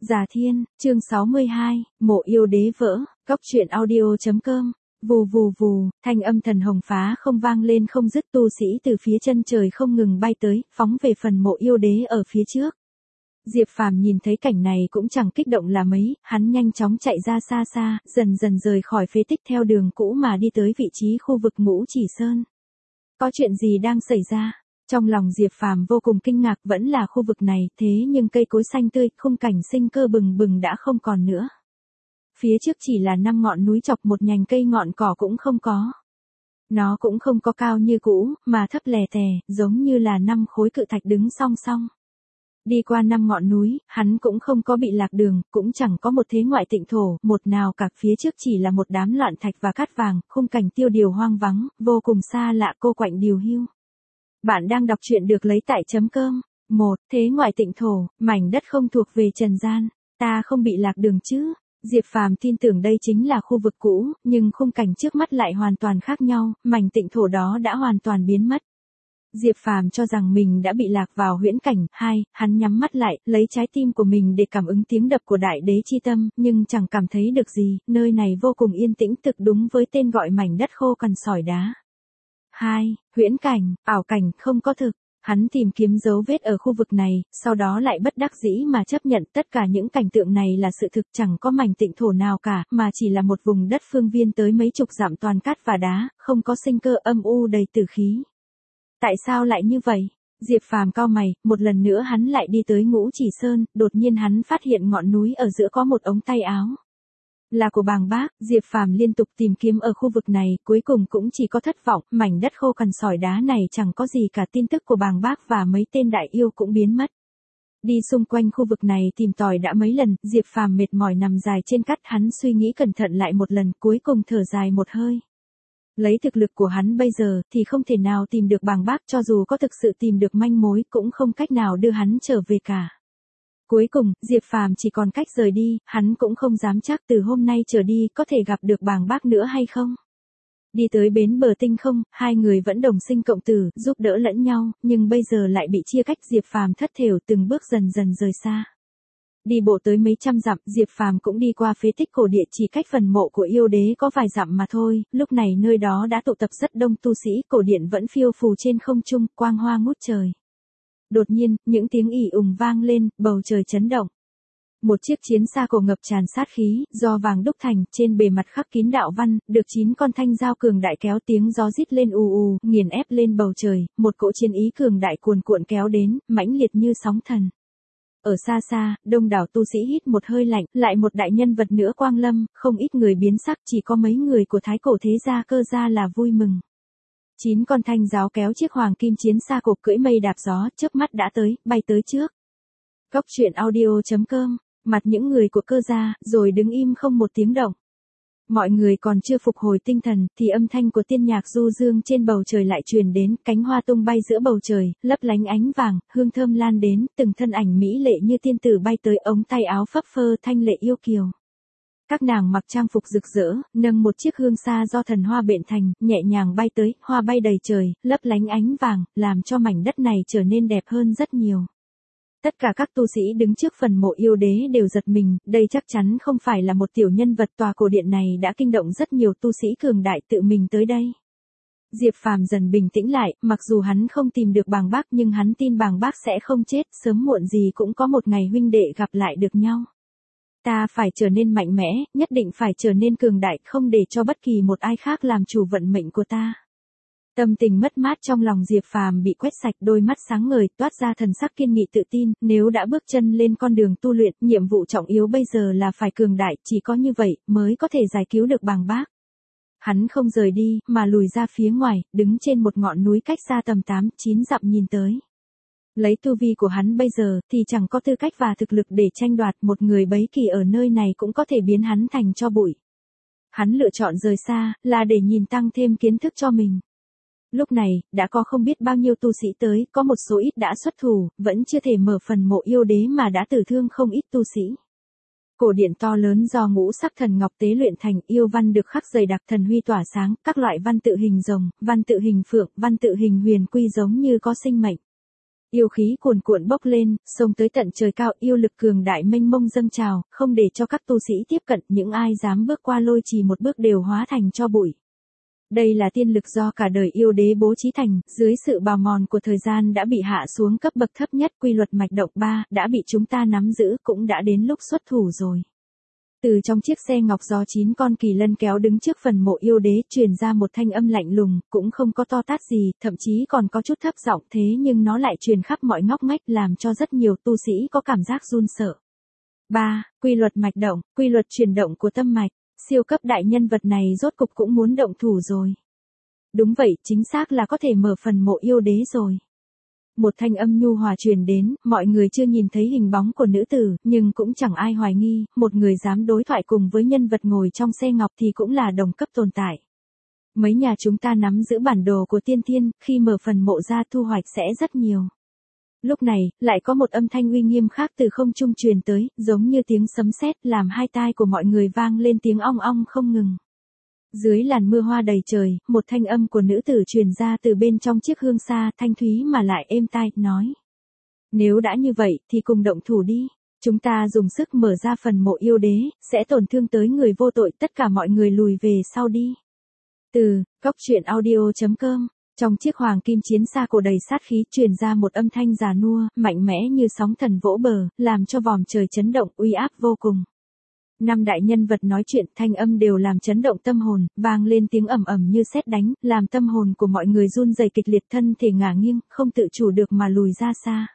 Già Thiên, chương 62, mộ yêu đế vỡ, góc truyện audio.com. Vù vù vù, thanh âm thần hồng phá không vang lên không dứt, tu sĩ từ phía chân trời không ngừng bay tới, phóng về phần mộ yêu đế ở phía trước. Diệp Phàm nhìn thấy cảnh này cũng chẳng kích động là mấy, hắn nhanh chóng chạy ra xa xa, dần dần rời khỏi phế tích theo đường cũ mà đi tới vị trí khu vực Ngũ Chỉ Sơn. Có chuyện gì đang xảy ra? Trong lòng Diệp Phàm vô cùng kinh ngạc, vẫn là khu vực này, thế nhưng cây cối xanh tươi, khung cảnh sinh cơ bừng bừng đã không còn nữa. Phía trước chỉ là 5 ngọn núi chọc, một nhành cây ngọn cỏ cũng không có. Nó cũng không có cao như cũ, mà thấp lè tè, giống như là 5 khối cự thạch đứng song song. Đi qua 5 ngọn núi, hắn cũng không có bị lạc đường, cũng chẳng có một thế ngoại tịnh thổ, một nào cả, phía trước chỉ là một đám loạn thạch và cát vàng, khung cảnh tiêu điều hoang vắng, vô cùng xa lạ, cô quạnh điều hưu. Bạn đang đọc truyện được lấy tại .com. 1. Thế ngoại tịnh thổ, mảnh đất không thuộc về trần gian, ta không bị lạc đường chứ? Diệp Phàm tin tưởng đây chính là khu vực cũ, nhưng khung cảnh trước mắt lại hoàn toàn khác nhau, mảnh tịnh thổ đó đã hoàn toàn biến mất. Diệp Phàm cho rằng mình đã bị lạc vào huyễn cảnh. 2. Hắn nhắm mắt lại, lấy trái tim của mình để cảm ứng tiếng đập của đại đế chi tâm, nhưng chẳng cảm thấy được gì, nơi này vô cùng yên tĩnh, thực đúng với tên gọi mảnh đất khô cằn sỏi đá. 2. Huyễn cảnh, ảo cảnh, không có thực. Hắn tìm kiếm dấu vết ở khu vực này, sau đó lại bất đắc dĩ mà chấp nhận tất cả những cảnh tượng này là sự thực, chẳng có mảnh tịnh thổ nào cả, mà chỉ là một vùng đất phương viên tới mấy chục dặm toàn cát và đá, không có sinh cơ, âm u đầy tử khí. Tại sao lại như vậy? Diệp Phàm cau mày, một lần nữa hắn lại đi tới Ngũ Chỉ Sơn, đột nhiên hắn phát hiện ngọn núi ở giữa có một ống tay áo. Là của Bàng Bác. Diệp Phàm liên tục tìm kiếm ở khu vực này, cuối cùng cũng chỉ có thất vọng, mảnh đất khô cằn sỏi đá này chẳng có gì cả, tin tức của Bàng Bác và mấy tên đại yêu cũng biến mất. Đi xung quanh khu vực này tìm tòi đã mấy lần, Diệp Phàm mệt mỏi nằm dài trên cát, hắn suy nghĩ cẩn thận lại một lần, cuối cùng thở dài một hơi. Lấy thực lực của hắn bây giờ thì không thể nào tìm được Bàng Bác, cho dù có thực sự tìm được manh mối cũng không cách nào đưa hắn trở về cả. Cuối cùng, Diệp Phàm chỉ còn cách rời đi, hắn cũng không dám chắc từ hôm nay trở đi có thể gặp được Bàng Bác nữa hay không. Đi tới bến bờ tinh không, hai người vẫn đồng sinh cộng tử, giúp đỡ lẫn nhau, nhưng bây giờ lại bị chia cách. Diệp Phàm thất thểu từng bước dần dần rời xa. Đi bộ tới mấy trăm dặm, Diệp Phàm cũng đi qua phế tích cổ địa, chỉ cách phần mộ của yêu đế có vài dặm mà thôi, lúc này nơi đó đã tụ tập rất đông tu sĩ, cổ điện vẫn phiêu phù trên không trung, quang hoa ngút trời. Đột nhiên, những tiếng ì ùng vang lên, bầu trời chấn động. Một chiếc chiến xa cổ ngập tràn sát khí, do vàng đúc thành, trên bề mặt khắc kín đạo văn, được 9 con thanh dao cường đại kéo, tiếng gió rít lên ù ù, nghiền ép lên bầu trời, một cỗ chiến ý cường đại cuồn cuộn kéo đến, mãnh liệt như sóng thần. Ở xa xa, đông đảo tu sĩ hít một hơi lạnh, lại một đại nhân vật nữa quang lâm, không ít người biến sắc, chỉ có mấy người của thái cổ thế gia Cơ gia là vui mừng. 9 con thanh giáo kéo chiếc hoàng kim chiến xa cổ, cưỡi mây đạp gió, chớp mắt đã tới, bay tới trước. Góc truyện audio.com, mặt những người của Cơ gia, rồi đứng im không một tiếng động. Mọi người còn chưa phục hồi tinh thần, thì âm thanh của tiên nhạc du dương trên bầu trời lại truyền đến, cánh hoa tung bay giữa bầu trời, lấp lánh ánh vàng, hương thơm lan đến, từng thân ảnh mỹ lệ như tiên tử bay tới, ống tay áo phấp phơ thanh lệ yêu kiều. Các nàng mặc trang phục rực rỡ, nâng một chiếc hương xa do thần hoa bện thành, nhẹ nhàng bay tới, hoa bay đầy trời, lấp lánh ánh vàng, làm cho mảnh đất này trở nên đẹp hơn rất nhiều. Tất cả các tu sĩ đứng trước phần mộ yêu đế đều giật mình, đây chắc chắn không phải là một tiểu nhân vật, tòa cổ điện này đã kinh động rất nhiều tu sĩ cường đại tự mình tới đây. Diệp Phàm dần bình tĩnh lại, mặc dù hắn không tìm được Bàng Bác nhưng hắn tin Bàng Bác sẽ không chết, sớm muộn gì cũng có một ngày huynh đệ gặp lại được nhau. Ta phải trở nên mạnh mẽ, nhất định phải trở nên cường đại, không để cho bất kỳ một ai khác làm chủ vận mệnh của ta. Tâm tình mất mát trong lòng Diệp Phàm bị quét sạch, đôi mắt sáng ngời, toát ra thần sắc kiên nghị tự tin, nếu đã bước chân lên con đường tu luyện, nhiệm vụ trọng yếu bây giờ là phải cường đại, chỉ có như vậy mới có thể giải cứu được Bàng Bác. Hắn không rời đi, mà lùi ra phía ngoài, đứng trên một ngọn núi cách xa tầm 8-9 dặm nhìn tới. Lấy tu vi của hắn bây giờ thì chẳng có tư cách và thực lực để tranh đoạt, một người bấy kỳ ở nơi này cũng có thể biến hắn thành tro bụi. Hắn lựa chọn rời xa, là để nhìn tăng thêm kiến thức cho mình. Lúc này, đã có không biết bao nhiêu tu sĩ tới, có một số ít đã xuất thủ, vẫn chưa thể mở phần mộ yêu đế mà đã tử thương không ít tu sĩ. Cổ điện to lớn do ngũ sắc thần ngọc tế luyện thành, yêu văn được khắc dày đặc, thần huy tỏa sáng, các loại văn tự hình rồng, văn tự hình phượng, văn tự hình huyền quy giống như có sinh mệnh. Yêu khí cuồn cuộn bốc lên, xông tới tận trời cao, yêu lực cường đại mênh mông dâng trào, không để cho các tu sĩ tiếp cận, những ai dám bước qua lôi trì một bước đều hóa thành tro bụi. Đây là tiên lực do cả đời yêu đế bố trí thành, dưới sự bào mòn của thời gian đã bị hạ xuống cấp bậc thấp nhất, quy luật mạch động 3 đã bị chúng ta nắm giữ, cũng đã đến lúc xuất thủ rồi. Từ trong chiếc xe ngọc do 9 con kỳ lân kéo đứng trước phần mộ yêu đế truyền ra một thanh âm lạnh lùng, cũng không có to tát gì, thậm chí còn có chút thấp giọng, thế nhưng nó lại truyền khắp mọi ngóc ngách làm cho rất nhiều tu sĩ có cảm giác run sợ. 3. Quy luật mạch động, quy luật chuyển động của tâm mạch, siêu cấp đại nhân vật này rốt cục cũng muốn động thủ rồi. Đúng vậy, chính xác là có thể mở phần mộ yêu đế rồi. Một thanh âm nhu hòa truyền đến, mọi người chưa nhìn thấy hình bóng của nữ tử, nhưng cũng chẳng ai hoài nghi, một người dám đối thoại cùng với nhân vật ngồi trong xe ngọc thì cũng là đồng cấp tồn tại. Mấy nhà chúng ta nắm giữ bản đồ của tiên thiên, khi mở phần mộ ra thu hoạch sẽ rất nhiều. Lúc này, lại có một âm thanh uy nghiêm khác từ không trung truyền tới, giống như tiếng sấm sét, làm hai tai của mọi người vang lên tiếng ong ong không ngừng. Dưới làn mưa hoa đầy trời, một thanh âm của nữ tử truyền ra từ bên trong chiếc hương xa, thanh thúy mà lại êm tai, nói. Nếu đã như vậy, thì cùng động thủ đi. Chúng ta dùng sức mở ra phần mộ yêu đế, sẽ tổn thương tới người vô tội, tất cả mọi người lùi về sau đi. Từ, Cóc Truyện Audio.com, trong chiếc hoàng kim chiến xa cổ đầy sát khí truyền ra một âm thanh già nua, mạnh mẽ như sóng thần vỗ bờ, làm cho vòm trời chấn động, uy áp vô cùng. 5 đại nhân vật nói chuyện, thanh âm đều làm chấn động tâm hồn, vang lên tiếng ầm ầm như sét đánh, làm tâm hồn của mọi người run rẩy kịch liệt, thân thể ngả nghiêng, không tự chủ được mà lùi ra xa.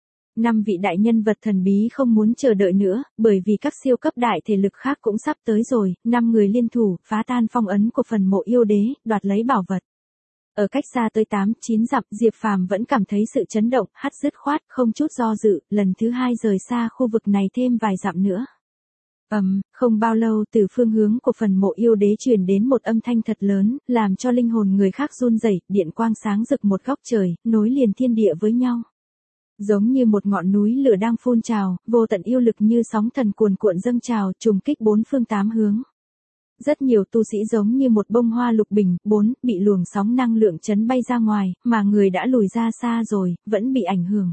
5 vị đại nhân vật thần bí không muốn chờ đợi nữa, bởi vì các siêu cấp đại thể lực khác cũng sắp tới rồi, 5 người liên thủ, phá tan phong ấn của phần mộ yêu đế, đoạt lấy bảo vật. Ở cách xa tới 8-9 dặm, Diệp Phàm vẫn cảm thấy sự chấn động, hắt dứt khoát, không chút do dự, lần thứ 2 rời xa khu vực này thêm vài dặm nữa. Không bao lâu từ phương hướng của phần mộ yêu đế truyền đến một âm thanh thật lớn, làm cho linh hồn người khác run rẩy, điện quang sáng rực một góc trời, nối liền thiên địa với nhau. Giống như một ngọn núi lửa đang phun trào, vô tận yêu lực như sóng thần cuồn cuộn dâng trào, trùng kích bốn phương tám hướng. Rất nhiều tu sĩ giống như một bông hoa lục bình, bị luồng sóng năng lượng chấn bay ra ngoài, mà người đã lùi ra xa rồi, vẫn bị ảnh hưởng.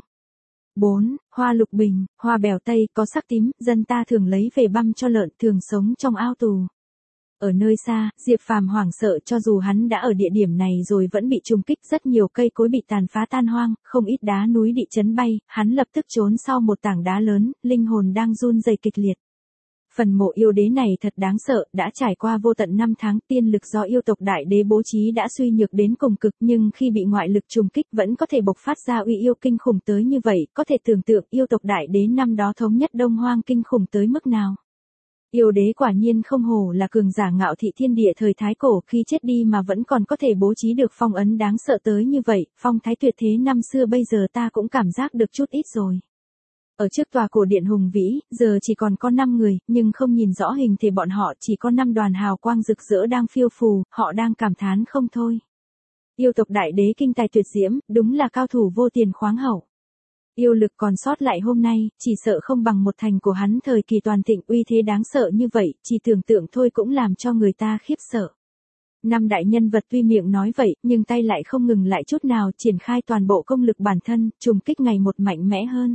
4. Hoa lục bình, hoa bèo Tây, có sắc tím, dân ta thường lấy về băm cho lợn, thường sống trong ao tù. Ở nơi xa, Diệp Phàm hoảng sợ, cho dù hắn đã ở địa điểm này rồi vẫn bị trùng kích, rất nhiều cây cối bị tàn phá tan hoang, không ít đá núi bị chấn bay, hắn lập tức trốn sau một tảng đá lớn, linh hồn đang run rẩy kịch liệt. Phần mộ yêu đế này thật đáng sợ, đã trải qua vô tận 5 tháng, tiên lực do yêu tộc đại đế bố trí đã suy nhược đến cùng cực, nhưng khi bị ngoại lực trùng kích vẫn có thể bộc phát ra uy yêu kinh khủng tới như vậy, có thể tưởng tượng yêu tộc đại đế năm đó thống nhất Đông Hoang kinh khủng tới mức nào. Yêu đế quả nhiên không hổ là cường giả ngạo thị thiên địa thời thái cổ, khi chết đi mà vẫn còn có thể bố trí được phong ấn đáng sợ tới như vậy, phong thái tuyệt thế năm xưa bây giờ ta cũng cảm giác được chút ít rồi. Ở trước tòa cổ điện hùng vĩ, giờ chỉ còn có 5 người, nhưng không nhìn rõ hình thể bọn họ, chỉ có 5 đoàn hào quang rực rỡ đang phiêu phù, họ đang cảm thán không thôi. Yêu tộc đại đế kinh tài tuyệt diễm, đúng là cao thủ vô tiền khoáng hậu. Yêu lực còn sót lại hôm nay, chỉ sợ không bằng một thành của hắn thời kỳ toàn thịnh, uy thế đáng sợ như vậy, chỉ tưởng tượng thôi cũng làm cho người ta khiếp sợ. 5 đại nhân vật tuy miệng nói vậy, nhưng tay lại không ngừng lại chút nào, triển khai toàn bộ công lực bản thân, trùng kích ngày một mạnh mẽ hơn.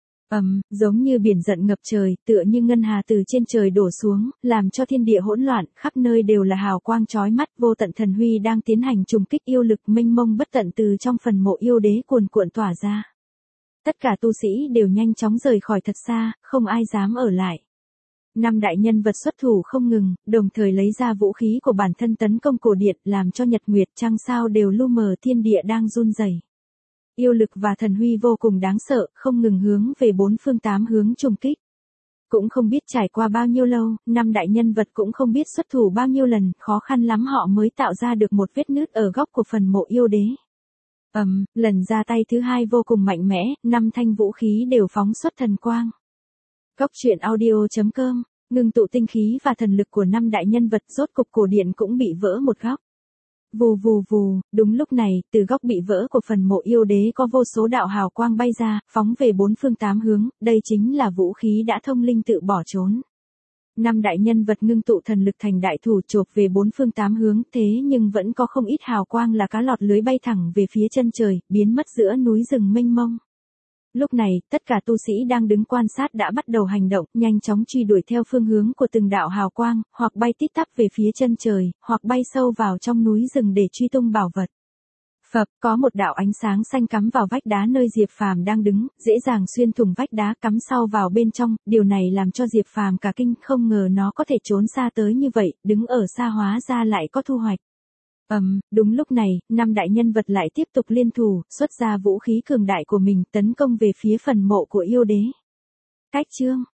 Giống như biển giận ngập trời, tựa như ngân hà từ trên trời đổ xuống, làm cho thiên địa hỗn loạn, khắp nơi đều là hào quang chói mắt, vô tận thần huy đang tiến hành trùng kích, yêu lực mênh mông bất tận từ trong phần mộ yêu đế cuồn cuộn tỏa ra. Tất cả tu sĩ đều nhanh chóng rời khỏi thật xa, không ai dám ở lại. 5 đại nhân vật xuất thủ không ngừng, đồng thời lấy ra vũ khí của bản thân tấn công cổ điện, làm cho nhật nguyệt trăng sao đều lu mờ, thiên địa đang run rẩy. Yêu lực và thần huy vô cùng đáng sợ, không ngừng hướng về 4 phương 8 hướng trùng kích. Cũng không biết trải qua bao nhiêu lâu, 5 đại nhân vật cũng không biết xuất thủ bao nhiêu lần, khó khăn lắm họ mới tạo ra được một vết nứt ở góc của phần mộ yêu đế. Lần ra tay thứ 2 vô cùng mạnh mẽ, 5 thanh vũ khí đều phóng xuất thần quang. Cóc Truyện Audio.com, ngưng tụ tinh khí và thần lực của 5 đại nhân vật, rốt cục cổ điện cũng bị vỡ một góc. Vù vù vù, đúng lúc này, từ góc bị vỡ của phần mộ yêu đế có vô số đạo hào quang bay ra, phóng về 4 phương 8 hướng, đây chính là vũ khí đã thông linh tự bỏ trốn. 5 đại nhân vật ngưng tụ thần lực thành đại thủ chộp về 4 phương 8 hướng, thế nhưng vẫn có không ít hào quang là cá lọt lưới bay thẳng về phía chân trời, biến mất giữa núi rừng mênh mông. Lúc này, tất cả tu sĩ đang đứng quan sát đã bắt đầu hành động, nhanh chóng truy đuổi theo phương hướng của từng đạo hào quang, hoặc bay tít tắp về phía chân trời, hoặc bay sâu vào trong núi rừng để truy tung bảo vật. Phập, có một đạo ánh sáng xanh cắm vào vách đá nơi Diệp Phàm đang đứng, dễ dàng xuyên thủng vách đá cắm sâu vào bên trong, điều này làm cho Diệp Phàm cả kinh, không ngờ nó có thể trốn xa tới như vậy, đứng ở xa hóa ra lại có thu hoạch. Đúng lúc này, 5 đại nhân vật lại tiếp tục liên thủ, xuất ra vũ khí cường đại của mình, tấn công về phía phần mộ của yêu đế. Cách chương